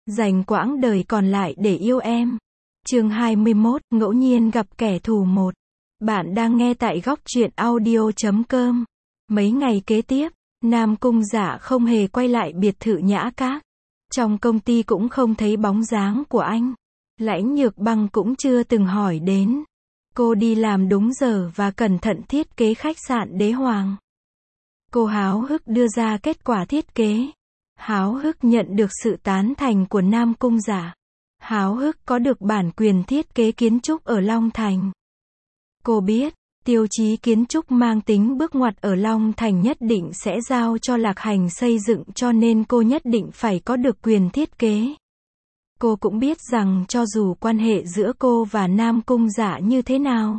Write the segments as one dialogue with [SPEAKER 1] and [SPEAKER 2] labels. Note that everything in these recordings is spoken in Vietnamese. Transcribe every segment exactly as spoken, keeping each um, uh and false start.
[SPEAKER 1] Dành quãng đời còn lại để yêu em. Chương hai mươi mốt, ngẫu nhiên gặp kẻ thù một. Bạn đang nghe tại góc truyện audio chấm com. Mấy ngày kế tiếp, Nam Cung Dạ không hề quay lại biệt thự Nhã Các. Trong công ty cũng không thấy bóng dáng của anh. Lãnh Nhược Băng cũng chưa từng hỏi đến. Cô đi làm đúng giờ và cẩn thận thiết kế khách sạn Đế Hoàng. Cô háo hức đưa ra kết quả thiết kế. Háo hức nhận được sự tán thành của Nam Cung Dạ. Háo hức có được bản quyền thiết kế kiến trúc ở Long Thành. Cô biết, tiêu chí kiến trúc mang tính bước ngoặt ở Long Thành nhất định sẽ giao cho Lạc Hành xây dựng, cho nên cô nhất định phải có được quyền thiết kế. Cô cũng biết rằng cho dù quan hệ giữa cô và Nam Cung Dạ như thế nào,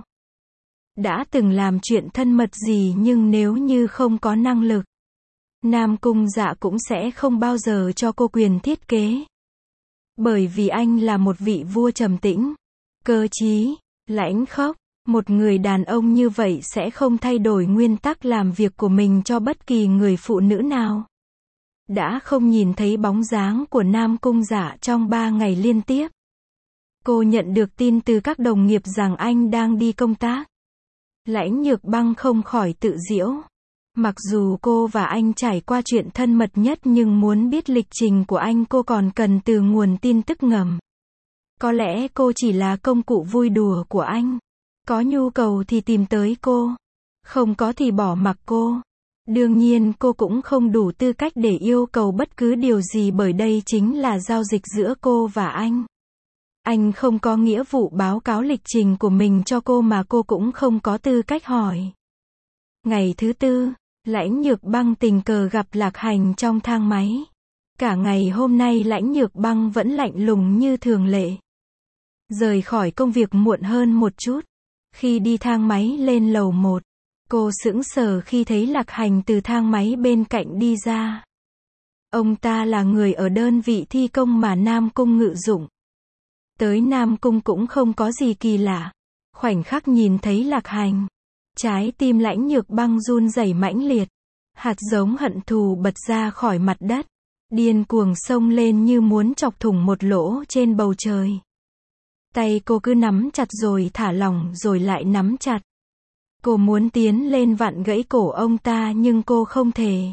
[SPEAKER 1] đã từng làm chuyện thân mật gì, nhưng nếu như không có năng lực, Nam Cung Dạ cũng sẽ không bao giờ cho cô quyền thiết kế. Bởi vì anh là một vị vua trầm tĩnh, cơ trí, lãnh khốc. Một người đàn ông như vậy sẽ không thay đổi nguyên tắc làm việc của mình cho bất kỳ người phụ nữ nào. Đã không nhìn thấy bóng dáng của Nam Cung Dạ trong ba ngày liên tiếp. Cô nhận được tin từ các đồng nghiệp rằng anh đang đi công tác. Lãnh Nhược Băng không khỏi tự giễu. Mặc dù cô và anh trải qua chuyện thân mật nhất, nhưng muốn biết lịch trình của anh cô còn cần từ nguồn tin tức ngầm. Có lẽ cô chỉ là công cụ vui đùa của anh. Có nhu cầu thì tìm tới cô, không có thì bỏ mặc cô. Đương nhiên cô cũng không đủ tư cách để yêu cầu bất cứ điều gì, bởi đây chính là giao dịch giữa cô và anh. Anh không có nghĩa vụ báo cáo lịch trình của mình cho cô, mà cô cũng không có tư cách hỏi. Ngày thứ tư, Lãnh Nhược Băng tình cờ gặp Lạc Hành trong thang máy. Cả ngày hôm nay Lãnh Nhược Băng vẫn lạnh lùng như thường lệ. Rời khỏi công việc muộn hơn một chút. Khi đi thang máy lên lầu một, cô sững sờ khi thấy Lạc Hành từ thang máy bên cạnh đi ra. Ông ta là người ở đơn vị thi công mà Nam Cung ngự dụng. Tới Nam Cung cũng không có gì kỳ lạ. Khoảnh khắc nhìn thấy Lạc Hành, trái tim Lãnh Nhược Băng run rẩy mãnh liệt. Hạt giống hận thù bật ra khỏi mặt đất, điên cuồng xông lên như muốn chọc thủng một lỗ trên bầu trời. Tay cô cứ nắm chặt rồi thả lỏng rồi lại nắm chặt. Cô muốn tiến lên vặn gãy cổ ông ta nhưng cô không thể.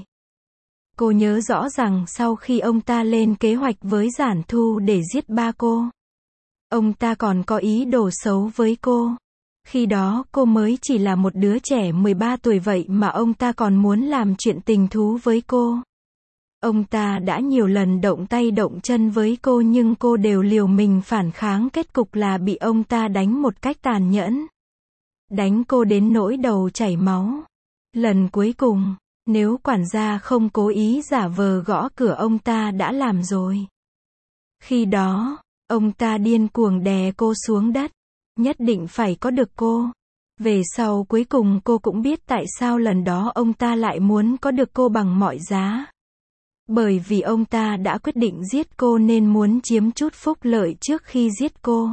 [SPEAKER 1] Cô nhớ rõ rằng sau khi ông ta lên kế hoạch với Giản Thu để giết ba cô, ông ta còn có ý đồ xấu với cô. Khi đó cô mới chỉ là một đứa trẻ mười ba tuổi, vậy mà ông ta còn muốn làm chuyện tình thú với cô. Ông ta đã nhiều lần động tay động chân với cô nhưng cô đều liều mình phản kháng, kết cục là bị ông ta đánh một cách tàn nhẫn. Đánh cô đến nỗi đầu chảy máu. Lần cuối cùng, nếu quản gia không cố ý giả vờ gõ cửa, ông ta đã làm rồi. Khi đó, ông ta điên cuồng đè cô xuống đất. Nhất định phải có được cô. Về sau cuối cùng cô cũng biết tại sao lần đó ông ta lại muốn có được cô bằng mọi giá. Bởi vì ông ta đã quyết định giết cô nên muốn chiếm chút phúc lợi trước khi giết cô.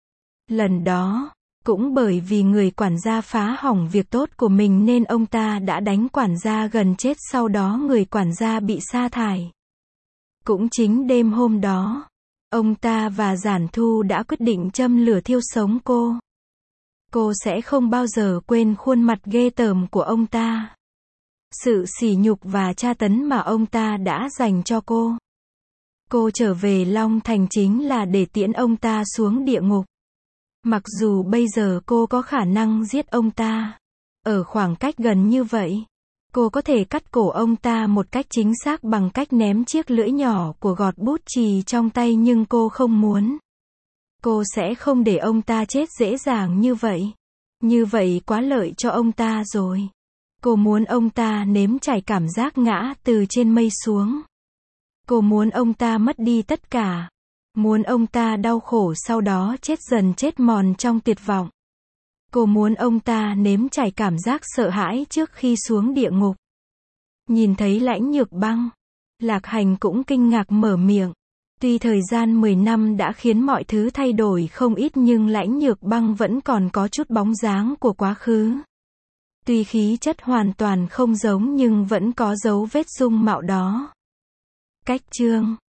[SPEAKER 1] Lần đó, cũng bởi vì người quản gia phá hỏng việc tốt của mình nên ông ta đã đánh quản gia gần chết, sau đó người quản gia bị sa thải. Cũng chính đêm hôm đó, ông ta và Giản Thu đã quyết định châm lửa thiêu sống cô. Cô sẽ không bao giờ quên khuôn mặt ghê tởm của ông ta. Sự sỉ nhục và tra tấn mà ông ta đã dành cho cô. Cô trở về Long Thành chính là để tiễn ông ta xuống địa ngục. Mặc dù bây giờ cô có khả năng giết ông ta, ở khoảng cách gần như vậy, cô có thể cắt cổ ông ta một cách chính xác bằng cách ném chiếc lưỡi nhỏ của gọt bút chì trong tay, nhưng cô không muốn. Cô sẽ không để ông ta chết dễ dàng như vậy. Như vậy quá lợi cho ông ta rồi. Cô muốn ông ta nếm trải cảm giác ngã từ trên mây xuống. Cô muốn ông ta mất đi tất cả. Muốn ông ta đau khổ sau đó chết dần chết mòn trong tuyệt vọng. Cô muốn ông ta nếm trải cảm giác sợ hãi trước khi xuống địa ngục. Nhìn thấy Lãnh Nhược Băng, Lạc Hành cũng kinh ngạc mở miệng. Tuy thời gian mười năm đã khiến mọi thứ thay đổi không ít, nhưng Lãnh Nhược Băng vẫn còn có chút bóng dáng của quá khứ. Tuy khí chất hoàn toàn không giống nhưng vẫn có dấu vết dung mạo đó. Cách chương